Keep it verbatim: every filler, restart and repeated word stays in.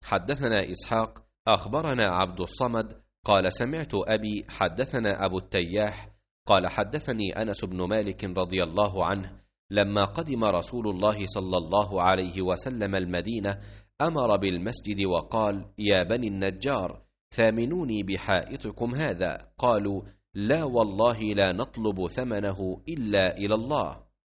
حدثنا إسحاق أخبرنا عبد الصمد قال سمعت أبي حدثنا أبو التياح قال حدثني أنس بن مالك رضي الله عنه لما قدم رسول الله صلى الله عليه وسلم المدينة أمر بالمسجد وقال: يا بني النجار ثامنوني بحائطكم هذا. قالوا: لا والله لا نطلب ثمنه إلا إلى الله.